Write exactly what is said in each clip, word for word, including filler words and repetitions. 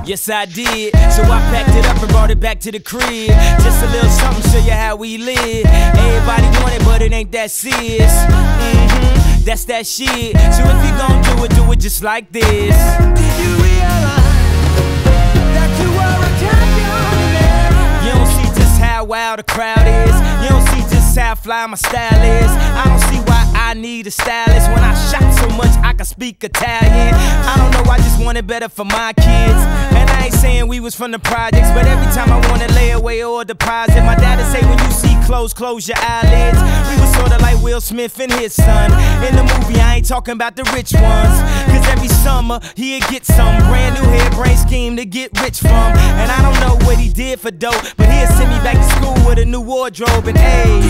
Yes, I did. So I packed it up and brought it back to the crib. Just a little something, show you how we live. Everybody want it, but it ain't that serious. Mm-hmm, that's that shit. So if you gon' do it, do it just like this. Did you realize that you were a champion? You don't see just how wild the crowd is. You don't see just how fly my style is. I don't see why I need a stylist. When I shot so much I can speak Italian. I don't know, I just want it better for my kids. And I ain't saying we was from the projects, but every time I wanna lay away or deposit, my dad'd say when you see clothes, close your eyelids. We was sorta like Will Smith and his son. In the movie I ain't talking about the rich ones, cause every summer he'd get some brand new hairbrain scheme to get rich from. And I don't know what he did for dope, but he'd send me back to school with a new wardrobe. And ayy,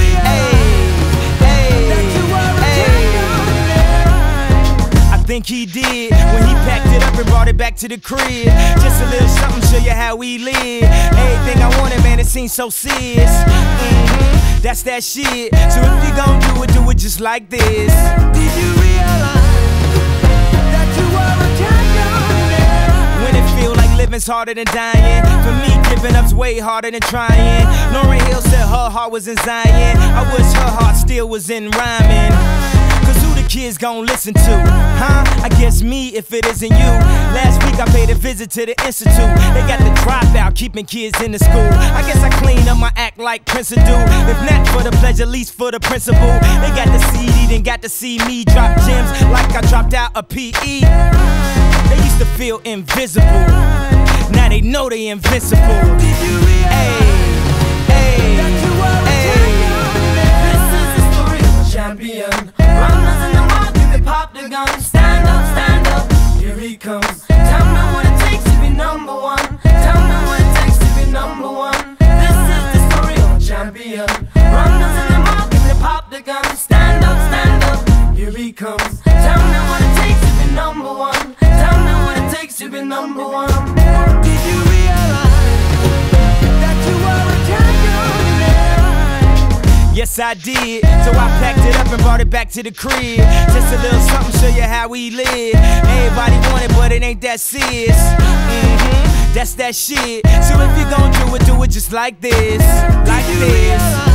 I think he did when he packed it up and brought it back to the crib. Just a little something, show you how we live. Everything I wanted, man, it seems so serious. Mm-hmm, that's that shit. So if you gon' do it, do it just like this. Did you realize that you were a champion? When it feel like living's harder than dying, for me giving up's way harder than trying. Lauryn Hill said her heart was in Zion. I wish her heart still was in rhyming. Cause who the kids gon' listen to? Huh? I guess me if it isn't you. Last week I paid a visit to the institute. They got the dropout keeping kids in the school. I guess I clean up my act like Prince would do. If not for the pleasure, at least for the principle. They got the C D, then got to see me drop gems like I dropped out a P E. They used to feel invisible, now they know they invincible. Did you realize that you were a champion? This is the story of a champion. Runners in the mark, give it pop the gun. Stand up, stand up, here he comes. Tell me what it takes to be number one. Tell me what it takes to be number one. This is the story of a champion. Runners in the mark, give it pop the gun. Stand up, stand up, here he comes. Tell me what it takes to be number one. Tell me what it takes to be number one. Did you realize that you were a champion? Yes, I did. So I packed it up and brought it back to the crib. Just a little something, show you how we live. Everybody want it, but it ain't that serious. Mm-hmm, that's that shit. So if you gon' do it, do it just like this. Like this.